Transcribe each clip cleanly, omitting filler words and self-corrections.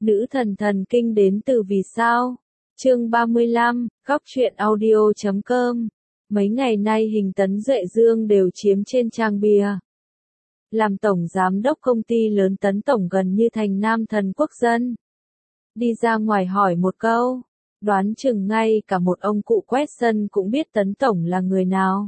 Nữ thần thần kinh đến từ vì sao? Chương 35, góc truyện audio.com. Mấy ngày nay hình Tấn Duệ Dương đều chiếm trên trang bìa. Làm tổng giám đốc công ty lớn Tấn Tổng gần như thành nam thần quốc dân. Đi ra ngoài hỏi một câu, đoán chừng ngay cả một ông cụ quét sân cũng biết Tấn Tổng là người nào.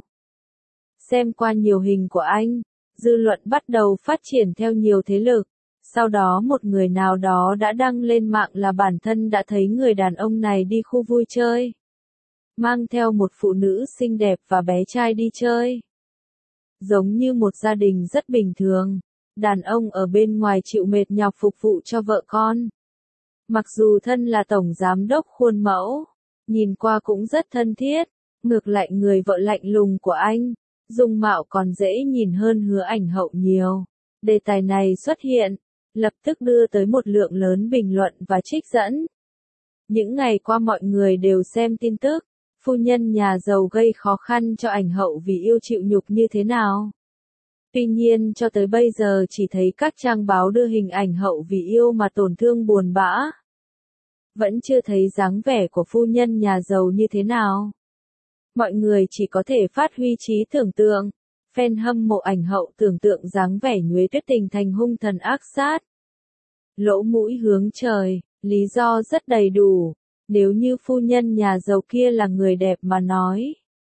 Xem qua nhiều hình của anh, dư luận bắt đầu phát triển theo nhiều thế lực. Sau đó một người nào đó đã đăng lên mạng là bản thân đã thấy người đàn ông này đi khu vui chơi. Mang theo một phụ nữ xinh đẹp và bé trai đi chơi. Giống như một gia đình rất bình thường, đàn ông ở bên ngoài chịu mệt nhọc phục vụ cho vợ con. Mặc dù thân là tổng giám đốc khuôn mẫu, nhìn qua cũng rất thân thiết, ngược lại người vợ lạnh lùng của anh, dung mạo còn dễ nhìn hơn Hứa Ảnh Hậu nhiều. Đề tài này xuất hiện, lập tức đưa tới một lượng lớn bình luận và trích dẫn. Những ngày qua mọi người đều xem tin tức, phu nhân nhà giàu gây khó khăn cho Ảnh Hậu vì yêu chịu nhục như thế nào. Tuy nhiên cho tới bây giờ chỉ thấy các trang báo đưa hình Ảnh Hậu vì yêu mà tổn thương buồn bã. Vẫn chưa thấy dáng vẻ của phu nhân nhà giàu như thế nào. Mọi người chỉ có thể phát huy trí tưởng tượng. Fan hâm mộ Ảnh Hậu tưởng tượng dáng vẻ Nhuế Tuyết Tình thành hung thần ác sát. Lỗ mũi hướng trời, lý do rất đầy đủ. Nếu như phu nhân nhà giàu kia là người đẹp mà nói.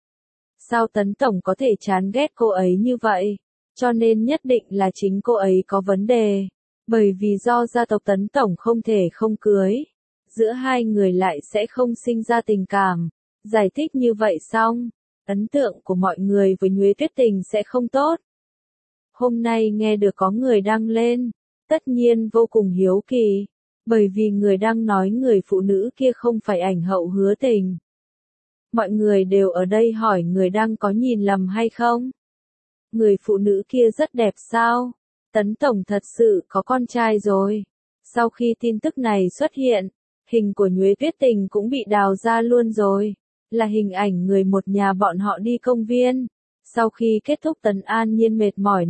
Sao Tấn Tổng có thể chán ghét cô ấy như vậy? Cho nên nhất định là chính cô ấy có vấn đề. Bởi vì do gia tộc Tấn Tổng không thể không cưới. Giữa hai người lại sẽ không sinh ra tình cảm. Giải thích như vậy xong, ấn tượng của mọi người với Nhuế Tuyết Tình sẽ không tốt. Hôm nay nghe được có người đăng lên, tất nhiên vô cùng hiếu kỳ, bởi vì người đăng nói người phụ nữ kia không phải Ảnh Hậu Hứa Tình. Mọi người đều ở đây hỏi người đăng có nhìn lầm hay không? Người phụ nữ kia rất đẹp sao? Tấn Tổng thật sự có con trai rồi. Sau khi tin tức này xuất hiện, hình của Nhuế Tuyết Tình cũng bị đào ra luôn rồi. Là hình ảnh người một nhà bọn họ đi công viên. Sau khi kết thúc Tấn An Nhiên mệt mỏi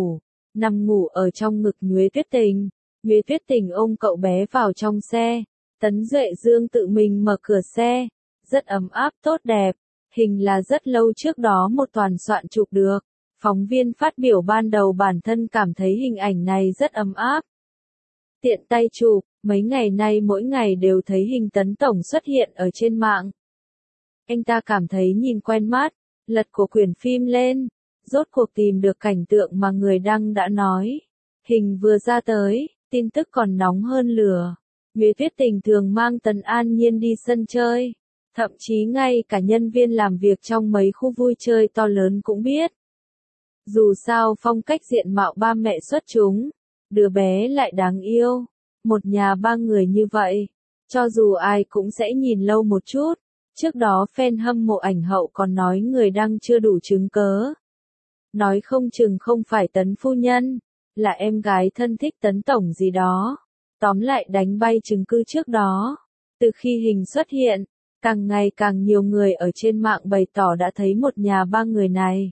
nằm ngủ ở trong ngực Nhuế Tuyết Tình. Nhuế Tuyết Tình ôm cậu bé vào trong xe. Tấn Duệ Dương tự mình mở cửa xe. Rất ấm áp tốt đẹp. Hình là rất lâu trước đó một toàn soạn chụp được. Phóng viên phát biểu ban đầu bản thân cảm thấy hình ảnh này rất ấm áp. Tiện tay chụp, mấy ngày nay mỗi ngày đều thấy hình Tấn Tổng xuất hiện ở trên mạng. Anh ta cảm thấy nhìn quen mắt, lật của quyển phim lên, rốt cuộc tìm được cảnh tượng mà người đăng đã nói. Hình vừa ra tới, tin tức còn nóng hơn lửa. Nhuế Tuyết Tình thường mang Tấn An Nhiên đi sân chơi, thậm chí ngay cả nhân viên làm việc trong mấy khu vui chơi to lớn cũng biết. Dù sao phong cách diện mạo ba mẹ xuất chúng, đứa bé lại đáng yêu, một nhà ba người như vậy, cho dù ai cũng sẽ nhìn lâu một chút. Trước đó fan hâm mộ Ảnh Hậu còn nói người đăng chưa đủ chứng cớ. Nói không chừng không phải Tấn phu nhân, là em gái thân thích Tấn Tổng gì đó. Tóm lại đánh bay chứng cứ trước đó. Từ khi hình xuất hiện, càng ngày càng nhiều người ở trên mạng bày tỏ đã thấy một nhà ba người này.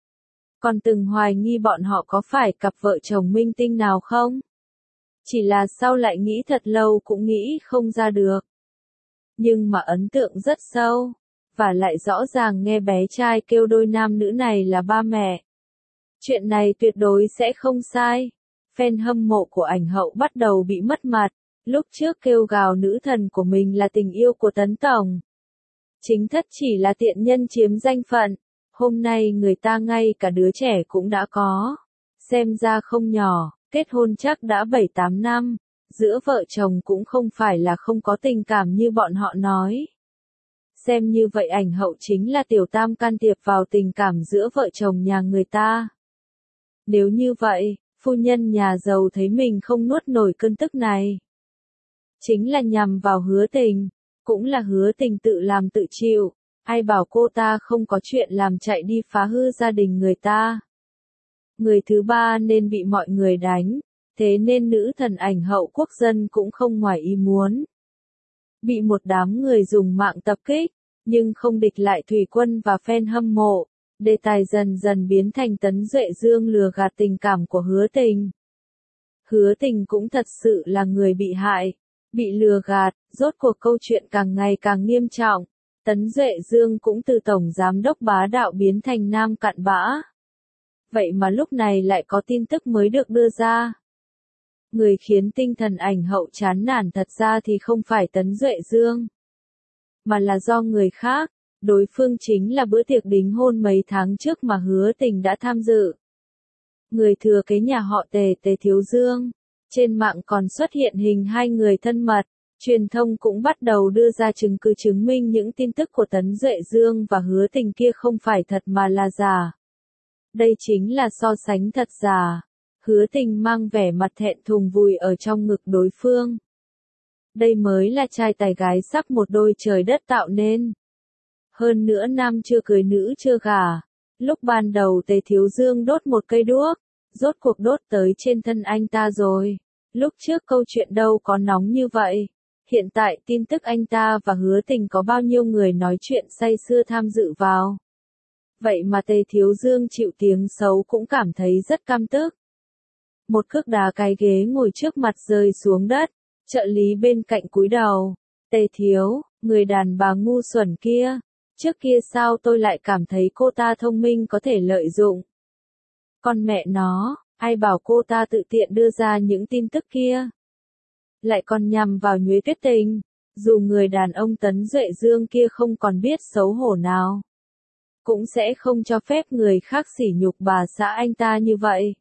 Còn từng hoài nghi bọn họ có phải cặp vợ chồng minh tinh nào không? Chỉ là sau lại nghĩ thật lâu cũng nghĩ không ra được. Nhưng mà ấn tượng rất sâu, và lại rõ ràng nghe bé trai kêu đôi nam nữ này là ba mẹ. Chuyện này tuyệt đối sẽ không sai. Fan hâm mộ của Ảnh Hậu bắt đầu bị mất mặt, lúc trước kêu gào nữ thần của mình là tình yêu của Tấn Tổng. Chính thất chỉ là tiện nhân chiếm danh phận, hôm nay người ta ngay cả đứa trẻ cũng đã có. Xem ra không nhỏ, kết hôn chắc đã 7-8 năm. Giữa vợ chồng cũng không phải là không có tình cảm như bọn họ nói. Xem như vậy Ảnh Hậu chính là tiểu tam can thiệp vào tình cảm giữa vợ chồng nhà người ta. Nếu như vậy, phu nhân nhà giàu thấy mình không nuốt nổi cơn tức này. Chính là nhằm vào Hứa Tình, cũng là Hứa Tình tự làm tự chịu, ai bảo cô ta không có chuyện làm chạy đi phá hư gia đình người ta. Người thứ ba nên bị mọi người đánh. Thế nên nữ thần Ảnh Hậu quốc dân cũng không ngoài ý muốn. Bị một đám người dùng mạng tập kích, nhưng không địch lại thủy quân và fan hâm mộ. Đề tài dần dần biến thành Tấn Duệ Dương lừa gạt tình cảm của Hứa Tình. Hứa Tình cũng thật sự là người bị hại, bị lừa gạt, rốt cuộc câu chuyện càng ngày càng nghiêm trọng. Tấn Duệ Dương cũng từ tổng giám đốc bá đạo biến thành nam cặn bã. Vậy mà lúc này lại có tin tức mới được đưa ra. Người khiến tinh thần ảnh hậu chán nản thật ra thì không phải Tấn Duệ Dương, mà là do người khác. Đối phương chính là bữa tiệc đính hôn mấy tháng trước mà Hứa Tình đã tham dự. Người thừa kế nhà họ Tề, Tề Thiếu Dương. Trên mạng còn xuất hiện hình hai người thân mật. Truyền thông cũng bắt đầu đưa ra chứng cứ chứng minh những tin tức của Tấn Duệ Dương và Hứa Tình kia không phải thật mà là giả. Đây chính là so sánh thật giả. Hứa Tình mang vẻ mặt thẹn thùng vùi ở trong ngực đối phương. Đây mới là trai tài gái sắc một đôi trời đất tạo nên. Hơn nữa nam chưa cưới nữ chưa gả. Lúc ban đầu Tề Thiếu Dương đốt một cây đuốc, rốt cuộc đốt tới trên thân anh ta rồi. Lúc trước câu chuyện đâu có nóng như vậy. Hiện tại tin tức anh ta và Hứa Tình có bao nhiêu người nói chuyện say sưa tham dự vào. Vậy mà Tề Thiếu Dương chịu tiếng xấu cũng cảm thấy rất căm tức. Một cước đá cái ghế ngồi trước mặt rơi xuống đất, trợ lý bên cạnh cúi đầu. Tề Thiếu, người đàn bà ngu xuẩn kia, trước kia sao tôi lại cảm thấy cô ta thông minh có thể lợi dụng. Con mẹ nó, ai bảo cô ta tự tiện đưa ra những tin tức kia. Lại còn nhằm vào Nhuế Tuyết Tình, dù người đàn ông Tấn Duệ Dương kia không còn biết xấu hổ nào. Cũng sẽ không cho phép người khác sỉ nhục bà xã anh ta như vậy.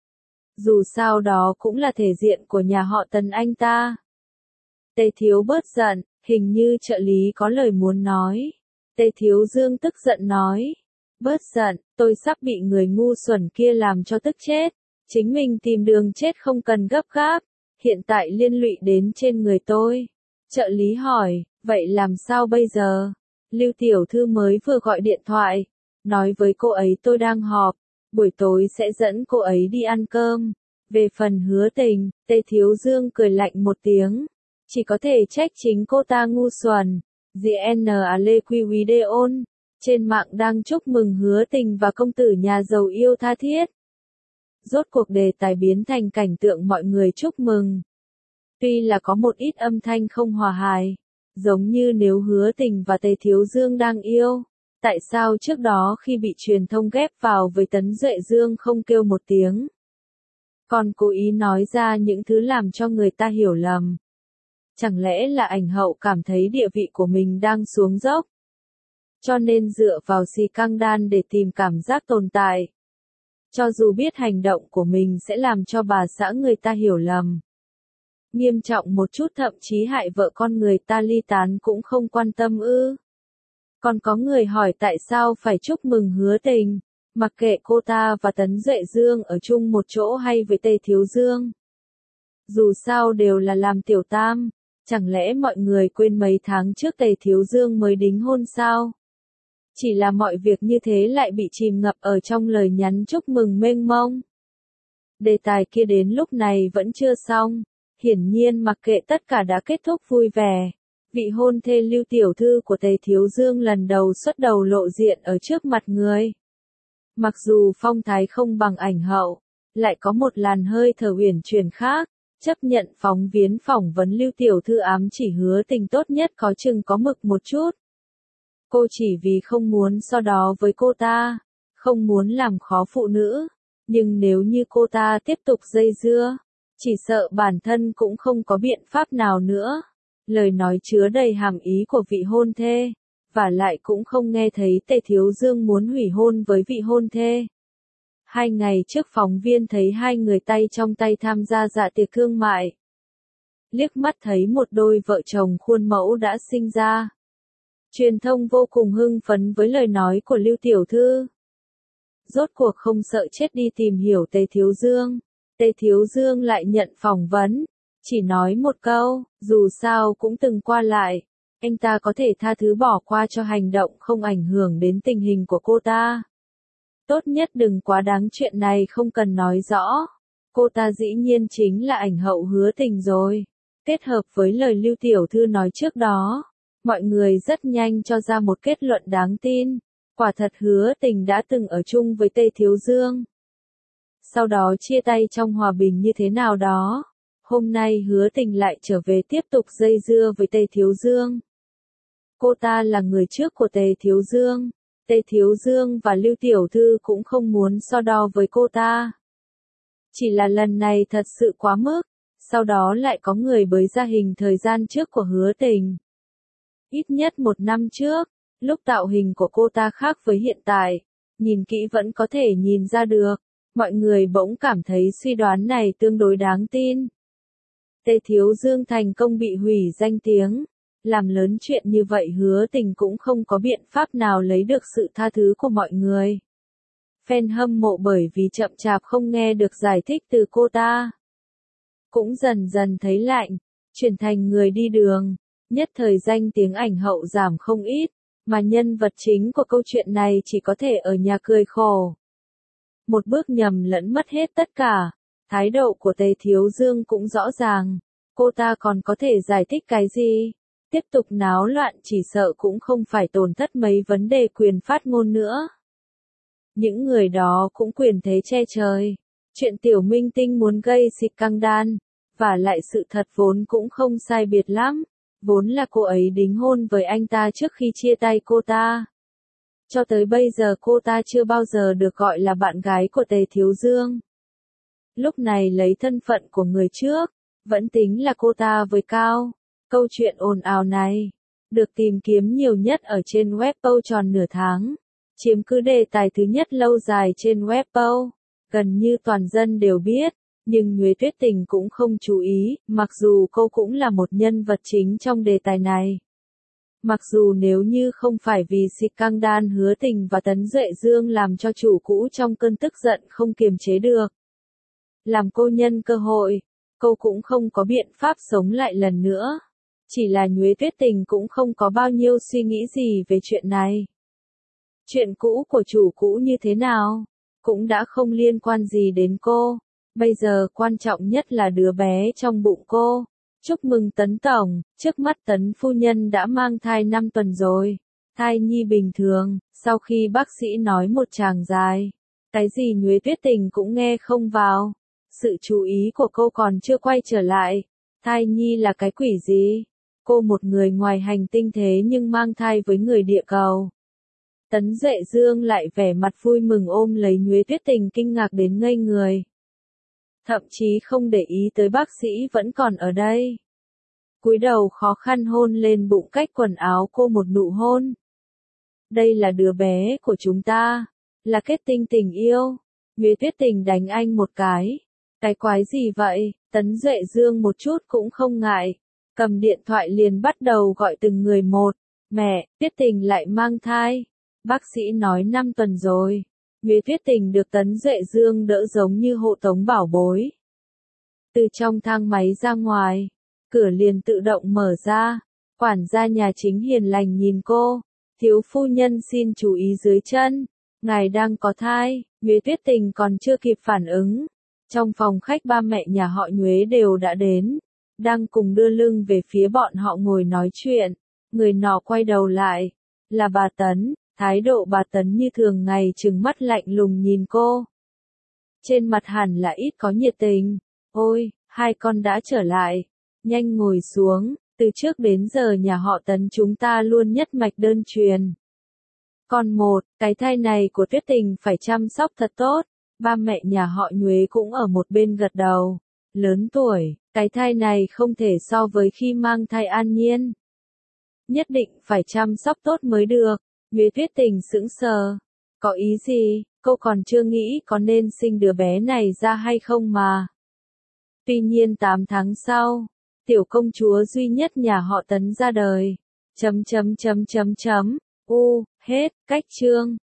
Dù sao đó cũng là thể diện của nhà họ Tấn anh ta. Tề Thiếu bớt giận, hình như trợ lý có lời muốn nói. Tề Thiếu Dương tức giận nói. Bớt giận, tôi sắp bị người ngu xuẩn kia làm cho tức chết. Chính mình tìm đường chết không cần gấp gáp. Hiện tại liên lụy đến trên người tôi. Trợ lý hỏi, vậy làm sao bây giờ? Lưu tiểu thư mới vừa gọi điện thoại. Nói với cô ấy tôi đang họp. Buổi tối sẽ dẫn cô ấy đi ăn cơm. Về phần Hứa Tình, Tề Thiếu Dương cười lạnh một tiếng. Chỉ có thể trách chính cô ta ngu xuẩn. GNALEQUIDEON. Trên mạng đang chúc mừng Hứa Tình và công tử nhà giàu yêu tha thiết. Rốt cuộc đề tài biến thành cảnh tượng mọi người chúc mừng. Tuy là có một ít âm thanh không hòa hài. Giống như nếu Hứa Tình và Tề Thiếu Dương đang yêu. Tại sao trước đó khi bị truyền thông ghép vào với Tấn Duệ Dương không kêu một tiếng? Còn cố ý nói ra những thứ làm cho người ta hiểu lầm. Chẳng lẽ là ảnh hậu cảm thấy địa vị của mình đang xuống dốc? Cho nên dựa vào xì căng đan để tìm cảm giác tồn tại. Cho dù biết hành động của mình sẽ làm cho bà xã người ta hiểu lầm. Nghiêm trọng một chút thậm chí hại vợ con người ta ly tán cũng không quan tâm ư. Còn có người hỏi tại sao phải chúc mừng Hứa Tình, mặc kệ cô ta và Tấn Duệ Dương ở chung một chỗ hay với Tề Thiếu Dương. Dù sao đều là làm tiểu tam, chẳng lẽ mọi người quên mấy tháng trước Tề Thiếu Dương mới đính hôn sao? Chỉ là mọi việc như thế lại bị chìm ngập ở trong lời nhắn chúc mừng mênh mông. Đề tài kia đến lúc này vẫn chưa xong, hiển nhiên mặc kệ tất cả đã kết thúc vui vẻ. Vị hôn thê Lưu tiểu thư của Tề Thiếu Dương lần đầu xuất đầu lộ diện ở trước mặt người. Mặc dù phong thái không bằng ảnh hậu, lại có một làn hơi thở uyển chuyển khác, chấp nhận phóng viên phỏng vấn Lưu tiểu thư ám chỉ Hứa Tình tốt nhất có chừng có mực một chút. Cô chỉ vì không muốn so đó với cô ta, không muốn làm khó phụ nữ, nhưng nếu như cô ta tiếp tục dây dưa, chỉ sợ bản thân cũng không có biện pháp nào nữa. Lời nói chứa đầy hàm ý của vị hôn thê, và lại cũng không nghe thấy Tề Thiếu Dương muốn hủy hôn với vị hôn thê. 2 ngày trước phóng viên thấy hai người tay trong tay tham gia dạ tiệc thương mại. Liếc mắt thấy một đôi vợ chồng khuôn mẫu đã sinh ra. Truyền thông vô cùng hưng phấn với lời nói của Lưu tiểu thư. Rốt cuộc không sợ chết đi tìm hiểu Tề Thiếu Dương. Tề Thiếu Dương lại nhận phỏng vấn. Chỉ nói một câu, dù sao cũng từng qua lại, anh ta có thể tha thứ bỏ qua cho hành động không ảnh hưởng đến tình hình của cô ta. Tốt nhất đừng quá đáng chuyện này không cần nói rõ. Cô ta dĩ nhiên chính là ảnh hậu Hứa Tình rồi. Kết hợp với lời Lưu tiểu thư nói trước đó, mọi người rất nhanh cho ra một kết luận đáng tin. Quả thật Hứa Tình đã từng ở chung với Tề Thiếu Dương. sau đó chia tay trong hòa bình như thế nào đó. Hôm nay Hứa Tình lại trở về tiếp tục dây dưa với Tề Thiếu Dương. Cô ta là người trước của Tề Thiếu Dương. Tề Thiếu Dương và Lưu Tiểu Thư cũng không muốn so đo với cô ta. Chỉ là lần này thật sự quá mức, sau đó lại có người bới ra hình thời gian trước của Hứa Tình. Ít nhất 1 năm trước, lúc tạo hình của cô ta khác với hiện tại, nhìn kỹ vẫn có thể nhìn ra được, mọi người bỗng cảm thấy suy đoán này tương đối đáng tin. Tề Thiếu Dương thành công bị hủy danh tiếng, làm lớn chuyện như vậy Hứa Tình cũng không có biện pháp nào lấy được sự tha thứ của mọi người. Fan hâm mộ bởi vì chậm chạp không nghe được giải thích từ cô ta, cũng dần dần thấy lạnh, chuyển thành người đi đường, nhất thời danh tiếng ảnh hậu giảm không ít, mà nhân vật chính của câu chuyện này chỉ có thể ở nhà cười khổ. Một bước nhầm lẫn mất hết tất cả, thái độ của Tề Thiếu Dương cũng rõ ràng, cô ta còn có thể giải thích cái gì? Tiếp tục náo loạn chỉ sợ cũng không phải tổn thất mấy vấn đề quyền phát ngôn nữa. Những người đó cũng quyền thế che trời. Chuyện tiểu minh tinh muốn gây scandal, và lại sự thật vốn cũng không sai biệt lắm. Vốn là cô ấy đính hôn với anh ta trước khi chia tay cô ta. Cho tới bây giờ cô ta chưa bao giờ được gọi là bạn gái của Tề Thiếu Dương. Lúc này lấy thân phận của người trước, vẫn tính là cô ta với Cao. Câu chuyện ồn ào này, được tìm kiếm nhiều nhất ở trên Weibo tròn nửa tháng. Chiếm cứ đề tài thứ nhất lâu dài trên Weibo, gần như toàn dân đều biết, nhưng Nhuế Tuyết Tình cũng không chú ý, mặc dù cô cũng là một nhân vật chính trong đề tài này. Mặc dù nếu như không phải vì scandal Hứa Tình và Tấn Duệ Dương làm cho chủ cũ trong cơn tức giận không kiềm chế được. Làm cô nhân cơ hội, cô cũng không có biện pháp sống lại lần nữa. Chỉ là Nhuế Tuyết Tình cũng không có bao nhiêu suy nghĩ gì về chuyện này. Chuyện cũ của chủ cũ như thế nào, cũng đã không liên quan gì đến cô. Bây giờ quan trọng nhất là đứa bé trong bụng cô. Chúc mừng Tấn Tổng, trước mắt Tấn Phu Nhân đã mang thai 5 tuần rồi. Thai nhi bình thường, sau khi bác sĩ nói một tràng dài. Cái gì Nhuế Tuyết Tình cũng nghe không vào. Sự chú ý của cô còn chưa quay trở lại. Thai nhi là cái quỷ gì? Cô một người ngoài hành tinh thế nhưng mang thai với người địa cầu. Tấn Duệ Dương lại vẻ mặt vui mừng ôm lấy Nhuế Tuyết Tình kinh ngạc đến ngây người. Thậm chí không để ý tới bác sĩ vẫn còn ở đây. Cúi đầu khó khăn hôn lên bụng cách quần áo cô một nụ hôn. Đây là đứa bé của chúng ta, là kết tinh tình yêu. Nhuế Tuyết Tình đánh anh một cái. Cái quái gì vậy? Tấn Duệ Dương một chút cũng không ngại. Cầm điện thoại liền bắt đầu gọi từng người một. Mẹ, Tuyết Tình lại mang thai. Bác sĩ nói 5 tuần rồi. Nhuế Tuyết Tình được Tấn Duệ Dương đỡ giống như hộ tống bảo bối. Từ trong thang máy ra ngoài, cửa liền tự động mở ra. Quản gia nhà chính hiền lành nhìn cô. Thiếu phu nhân xin chú ý dưới chân. Ngài đang có thai. Nhuế Tuyết Tình còn chưa kịp phản ứng. Trong phòng khách ba mẹ nhà họ Nhuế đều đã đến. Đang cùng đưa lưng về phía bọn họ ngồi nói chuyện. Người nọ quay đầu lại. Là bà Tấn. Thái độ bà Tấn như thường ngày trừng mắt lạnh lùng nhìn cô. Trên mặt hẳn là ít có nhiệt tình. Ôi, hai con đã trở lại. Nhanh ngồi xuống, từ trước đến giờ nhà họ Tấn chúng ta luôn nhất mạch đơn truyền. Còn một, cái thai này của Tuyết Tình phải chăm sóc thật tốt. Ba mẹ nhà họ Nhuế cũng ở một bên gật đầu. Lớn tuổi, cái thai này không thể so với khi mang thai An Nhiên. Nhất định phải chăm sóc tốt mới được. Nhuế Tuyết Tình sững sờ. Có ý gì, cô còn chưa nghĩ có nên sinh đứa bé này ra hay không mà. Tuy nhiên 8 tháng sau, tiểu công chúa duy nhất nhà họ Tấn ra đời. Hết, cách chương.